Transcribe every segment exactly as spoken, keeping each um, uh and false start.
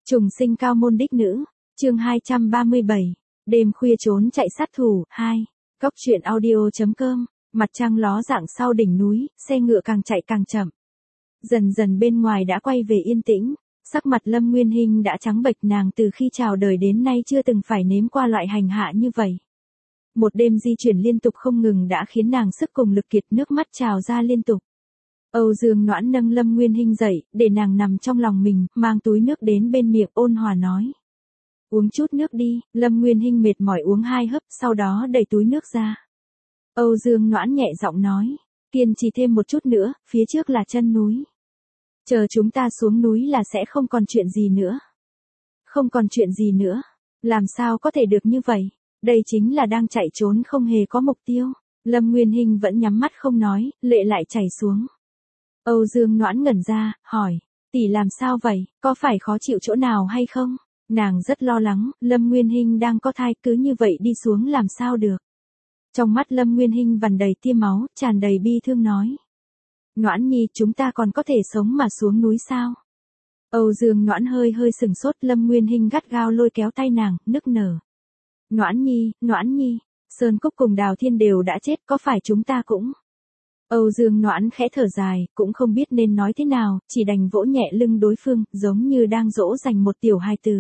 Trùng sinh cao môn đích nữ, chương hai trăm ba mươi bảy, đêm khuya trốn chạy sát thủ, hai, Cóc truyện audio.com, mặt trăng ló dạng sau đỉnh núi, xe ngựa càng chạy càng chậm. Dần dần bên ngoài đã quay về yên tĩnh, sắc mặt Lâm Nguyên Hinh đã trắng bệch, nàng từ khi chào đời đến nay chưa từng phải nếm qua loại hành hạ như vậy. Một đêm di chuyển liên tục không ngừng đã khiến nàng sức cùng lực kiệt, nước mắt trào ra liên tục. Âu Dương Noãn nâng Lâm Nguyên Hinh dậy, để nàng nằm trong lòng mình, mang túi nước đến bên miệng, ôn hòa nói. Uống chút nước đi. Lâm Nguyên Hinh mệt mỏi uống hai hớp, sau đó đẩy túi nước ra. Âu Dương Noãn nhẹ giọng nói, kiên trì thêm một chút nữa, phía trước là chân núi. Chờ chúng ta xuống núi là sẽ không còn chuyện gì nữa. Không còn chuyện gì nữa. Làm sao có thể được như vậy? Đây chính là đang chạy trốn không hề có mục tiêu. Lâm Nguyên Hinh vẫn nhắm mắt không nói, lệ lại chảy xuống. Âu Dương Noãn ngẩn ra, hỏi, tỷ làm sao vậy, có phải khó chịu chỗ nào hay không? Nàng rất lo lắng, Lâm Nguyên Hinh đang có thai, cứ như vậy đi xuống làm sao được? Trong mắt Lâm Nguyên Hinh vằn đầy tia máu, tràn đầy bi thương nói. Noãn nhi, chúng ta còn có thể sống mà xuống núi sao? Âu Dương Noãn hơi hơi sừng sốt, Lâm Nguyên Hinh gắt gao lôi kéo tay nàng, nức nở. Noãn nhi, Noãn nhi, Sơn Cốc cùng Đào Thiên đều đã chết, có phải chúng ta cũng... Âu Dương Noãn khẽ thở dài, cũng không biết nên nói thế nào, chỉ đành vỗ nhẹ lưng đối phương, giống như đang dỗ dành một tiểu hài tử.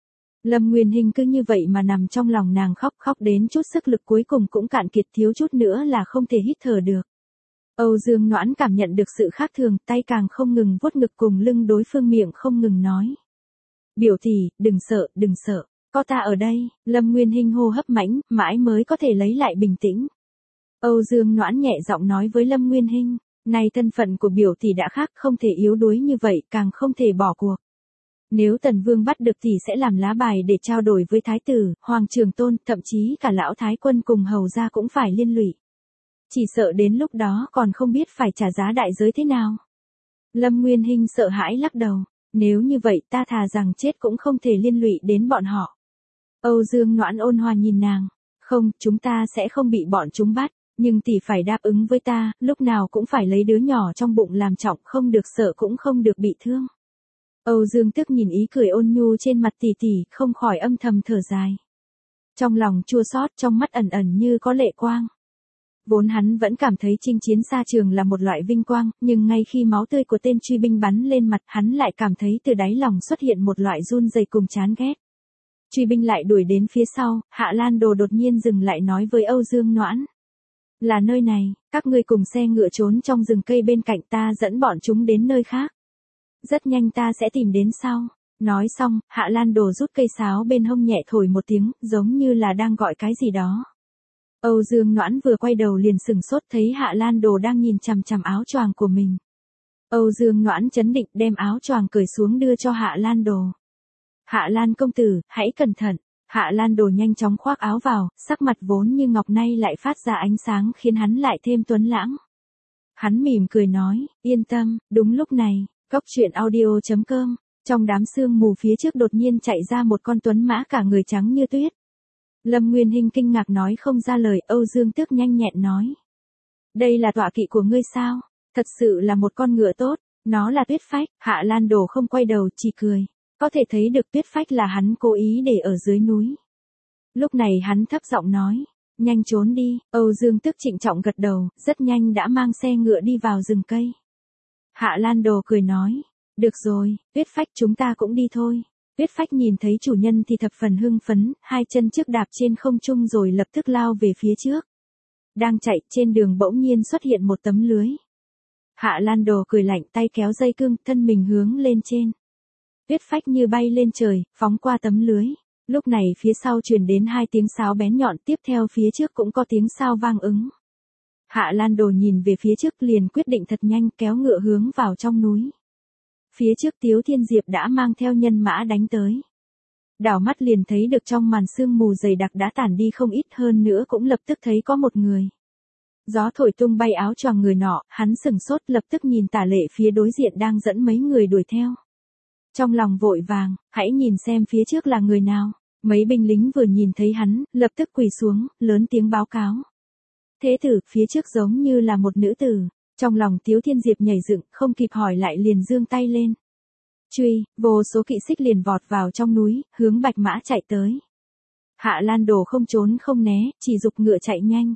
Lâm Nguyên Hinh cứ như vậy mà nằm trong lòng nàng khóc, khóc đến chút sức lực cuối cùng cũng cạn kiệt, thiếu chút nữa là không thể hít thở được. Âu Dương Noãn cảm nhận được sự khác thường, tay càng không ngừng vuốt ngực cùng lưng đối phương, miệng không ngừng nói. Biểu tỷ, đừng sợ, đừng sợ, có ta ở đây. Lâm Nguyên Hinh hô hấp mãnh, mãi mới có thể lấy lại bình tĩnh. Âu Dương Noãn nhẹ giọng nói với Lâm Nguyên Hinh, nay thân phận của biểu tỷ đã khác, không thể yếu đuối như vậy, càng không thể bỏ cuộc. Nếu Tần Vương bắt được thì sẽ làm lá bài để trao đổi với Thái tử, Hoàng Trường Tôn, thậm chí cả Lão Thái Quân cùng hầu gia cũng phải liên lụy. Chỉ sợ đến lúc đó còn không biết phải trả giá đại giới thế nào. Lâm Nguyên Hinh sợ hãi lắc đầu, nếu như vậy ta thà rằng chết cũng không thể liên lụy đến bọn họ. Âu Dương Noãn ôn hòa nhìn nàng, không, chúng ta sẽ không bị bọn chúng bắt. Nhưng tỷ phải đáp ứng với ta, lúc nào cũng phải lấy đứa nhỏ trong bụng làm trọng, không được sợ cũng không được bị thương. Âu Dương Tức nhìn ý cười ôn nhu trên mặt tỷ tỷ, không khỏi âm thầm thở dài. Trong lòng chua xót, trong mắt ẩn ẩn như có lệ quang. Vốn hắn vẫn cảm thấy chinh chiến xa trường là một loại vinh quang, nhưng ngay khi máu tươi của tên truy binh bắn lên mặt, hắn lại cảm thấy từ đáy lòng xuất hiện một loại run rẩy cùng chán ghét. Truy binh lại đuổi đến phía sau, Hạ Lan Đồ đột nhiên dừng lại nói với Âu Dương Noãn. Là nơi này, các ngươi cùng xe ngựa trốn trong rừng cây bên cạnh, ta dẫn bọn chúng đến nơi khác. Rất nhanh ta sẽ tìm đến sau. Nói xong, Hạ Lan Đồ rút cây sáo bên hông nhẹ thổi một tiếng, giống như là đang gọi cái gì đó. Âu Dương Noãn vừa quay đầu liền sừng sốt, thấy Hạ Lan Đồ đang nhìn chằm chằm áo choàng của mình. Âu Dương Noãn chấn định đem áo choàng cởi xuống đưa cho Hạ Lan Đồ. Hạ Lan công tử, hãy cẩn thận. Hạ Lan Đồ nhanh chóng khoác áo vào, sắc mặt vốn như ngọc nay lại phát ra ánh sáng khiến hắn lại thêm tuấn lãng. Hắn mỉm cười nói, yên tâm. Đúng lúc này, Cóc truyện audio.com, trong đám sương mù phía trước đột nhiên chạy ra một con tuấn mã cả người trắng như tuyết. Lâm Nguyên Hinh kinh ngạc nói không ra lời. Âu Dương Tức nhanh nhẹn nói. Đây là tọa kỵ của ngươi sao? Thật sự là một con ngựa tốt, nó là Tuyết Phách. Hạ Lan Đồ không quay đầu, chỉ cười. Có thể thấy được Tuyết Phách là hắn cố ý để ở dưới núi. Lúc này hắn thấp giọng nói, nhanh trốn đi. Âu Dương Tức trịnh trọng gật đầu, rất nhanh đã mang xe ngựa đi vào rừng cây. Hạ Lan Đồ cười nói, được rồi, Tuyết Phách, chúng ta cũng đi thôi. Tuyết Phách nhìn thấy chủ nhân thì thập phần hưng phấn, hai chân trước đạp trên không trung rồi lập tức lao về phía trước. Đang chạy, trên đường bỗng nhiên xuất hiện một tấm lưới. Hạ Lan Đồ cười lạnh, tay kéo dây cương, thân mình hướng lên trên. Tuyết Phách như bay lên trời, phóng qua tấm lưới. Lúc này phía sau truyền đến hai tiếng sáo bén nhọn, tiếp theo phía trước cũng có tiếng sao vang ứng. Hạ Lan Đồ nhìn về phía trước liền quyết định thật nhanh, kéo ngựa hướng vào trong núi. Phía trước Tiếu Thiên Diệp đã mang theo nhân mã đánh tới. Đảo mắt liền thấy được trong màn sương mù dày đặc đã tản đi không ít, hơn nữa cũng lập tức thấy có một người. Gió thổi tung bay áo choàng người nọ, hắn sừng sốt, lập tức nhìn tả lệ phía đối diện đang dẫn mấy người đuổi theo. Trong lòng vội vàng, hãy nhìn xem phía trước là người nào. Mấy binh lính vừa nhìn thấy hắn, lập tức quỳ xuống, lớn tiếng báo cáo. Thế tử, phía trước giống như là một nữ tử. Trong lòng Tiếu Thiên Diệp nhảy dựng, không kịp hỏi lại liền giương tay lên. Truy, vô số kỵ xích liền vọt vào trong núi, hướng Bạch Mã chạy tới. Hạ Lan Đồ không trốn không né, chỉ giục ngựa chạy nhanh.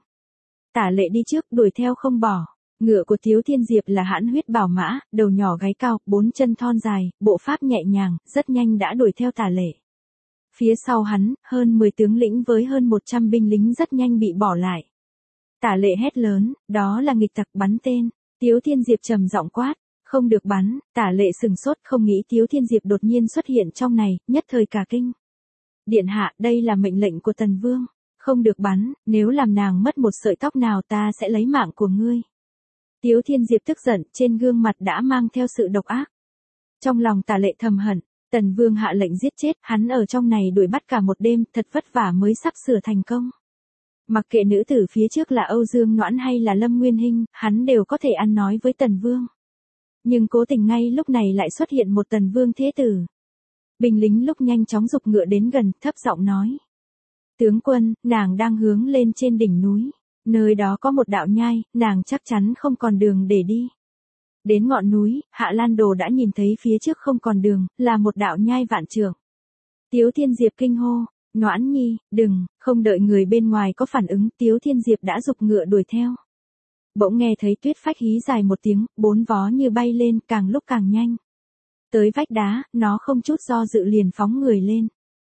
Tả Lệ đi trước, đuổi theo không bỏ. Ngựa của Tiếu Thiên Diệp là hãn huyết bảo mã, đầu nhỏ gáy cao, bốn chân thon dài, bộ pháp nhẹ nhàng, rất nhanh đã đuổi theo Tả Lệ. Phía sau hắn, hơn mười tướng lĩnh với hơn một trăm binh lính rất nhanh bị bỏ lại. Tả Lệ hét lớn, đó là nghịch tặc, bắn tên. Tiếu Thiên Diệp trầm giọng quát, không được bắn. Tả Lệ sừng sốt, không nghĩ Tiếu Thiên Diệp đột nhiên xuất hiện trong này, nhất thời cả kinh. Điện hạ, đây là mệnh lệnh của Tần Vương, không được bắn, nếu làm nàng mất một sợi tóc nào ta sẽ lấy mạng của ngươi. Tiếu Thiên Diệp tức giận, trên gương mặt đã mang theo sự độc ác. Trong lòng Tả Lệ thầm hận, Tần Vương hạ lệnh giết chết, hắn ở trong này đuổi bắt cả một đêm, thật vất vả mới sắp sửa thành công. Mặc kệ nữ tử phía trước là Âu Dương Noãn hay là Lâm Nguyên Hinh, hắn đều có thể ăn nói với Tần Vương. Nhưng cố tình ngay lúc này lại xuất hiện một Tần Vương thế tử. Binh lính lúc nhanh chóng giục ngựa đến gần, thấp giọng nói. Tướng quân, nàng đang hướng lên trên đỉnh núi. Nơi đó có một đạo nhai, nàng chắc chắn không còn đường để đi. Đến ngọn núi, Hạ Lan Đồ đã nhìn thấy phía trước không còn đường, là một đạo nhai vạn trượng. Tiếu Thiên Diệp kinh hô, Noãn Nhi, đừng, không đợi người bên ngoài có phản ứng, Tiếu Thiên Diệp đã giục ngựa đuổi theo. Bỗng nghe thấy Tuyết Phách hí dài một tiếng, bốn vó như bay lên, càng lúc càng nhanh. Tới vách đá, nó không chút do dự liền phóng người lên.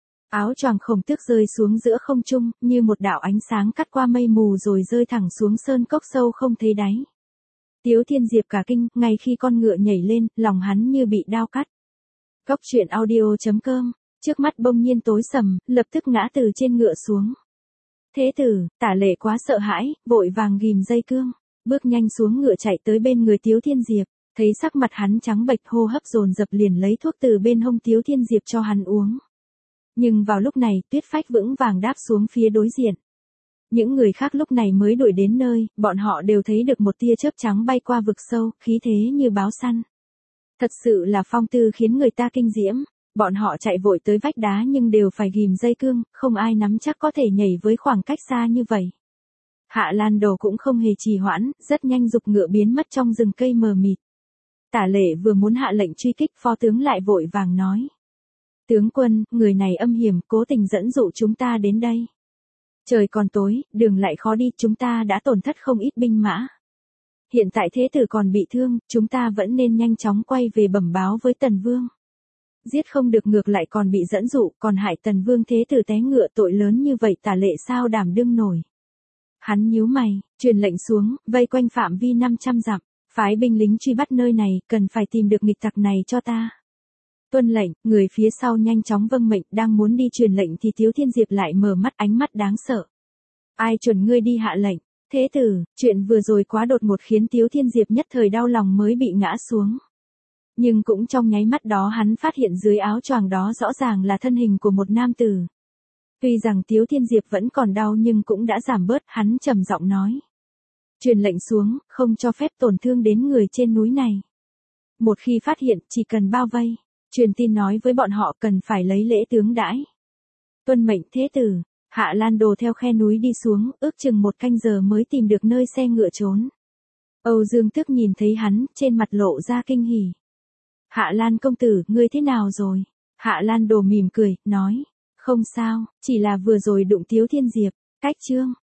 Áo choàng khổng tước rơi xuống giữa không trung, như một đạo ánh sáng cắt qua mây mù rồi rơi thẳng xuống sơn cốc sâu không thấy đáy. Tiếu Thiên Diệp cả kinh, ngay khi con ngựa nhảy lên, lòng hắn như bị đao cắt. Góc truyện audio chấm com, trước mắt bỗng nhiên tối sầm, lập tức ngã từ trên ngựa xuống. Thế tử, Tả Lệ quá sợ hãi, vội vàng ghim dây cương, bước nhanh xuống ngựa chạy tới bên người Tiếu Thiên Diệp, thấy sắc mặt hắn trắng bệch, hô hấp dồn dập liền lấy thuốc từ bên hông Tiếu Thiên Diệp cho hắn uống. Nhưng vào lúc này, Tuyết Phách vững vàng đáp xuống phía đối diện. Những người khác lúc này mới đuổi đến nơi, bọn họ đều thấy được một tia chớp trắng bay qua vực sâu, khí thế như báo săn. Thật sự là phong tư khiến người ta kinh diễm, bọn họ chạy vội tới vách đá nhưng đều phải ghim dây cương, không ai nắm chắc có thể nhảy với khoảng cách xa như vậy. Hạ Lan Đồ cũng không hề trì hoãn, rất nhanh giục ngựa biến mất trong rừng cây mờ mịt. Tả Lệ vừa muốn hạ lệnh truy kích, phó tướng lại vội vàng nói. Tướng quân, người này âm hiểm, cố tình dẫn dụ chúng ta đến đây. Trời còn tối, đường lại khó đi, chúng ta đã tổn thất không ít binh mã. Hiện tại thế tử còn bị thương, chúng ta vẫn nên nhanh chóng quay về bẩm báo với Tần Vương. Giết không được ngược lại còn bị dẫn dụ, còn hại Tần Vương thế tử té ngựa, tội lớn như vậy Tả Lệ sao đảm đương nổi. Hắn nhíu mày, truyền lệnh xuống, vây quanh phạm vi năm trăm dặm, phái binh lính truy bắt nơi này, cần phải tìm được nghịch tặc này cho ta. Tuân lệnh, người phía sau nhanh chóng vâng mệnh, đang muốn đi truyền lệnh thì Tiếu Thiên Diệp lại mở mắt, ánh mắt đáng sợ. Ai chuẩn ngươi đi hạ lệnh? Thế tử, chuyện vừa rồi quá đột ngột khiến Tiếu Thiên Diệp nhất thời đau lòng mới bị ngã xuống. Nhưng cũng trong nháy mắt đó hắn phát hiện dưới áo choàng đó rõ ràng là thân hình của một nam tử. Tuy rằng Tiếu Thiên Diệp vẫn còn đau nhưng cũng đã giảm bớt, hắn trầm giọng nói. Truyền lệnh xuống, không cho phép tổn thương đến người trên núi này. Một khi phát hiện, chỉ cần bao vây. Truyền tin nói với bọn họ cần phải lấy lễ tướng đãi. Tuân mệnh thế tử, Hạ Lan Đồ theo khe núi đi xuống, ước chừng một canh giờ mới tìm được nơi xe ngựa trốn. Âu Dương Tước nhìn thấy hắn, trên mặt lộ ra kinh hỉ. Hạ Lan công tử, ngươi thế nào rồi? Hạ Lan Đồ mỉm cười, nói, không sao, chỉ là vừa rồi đụng Tiếu Thiên Diệp, cách chương.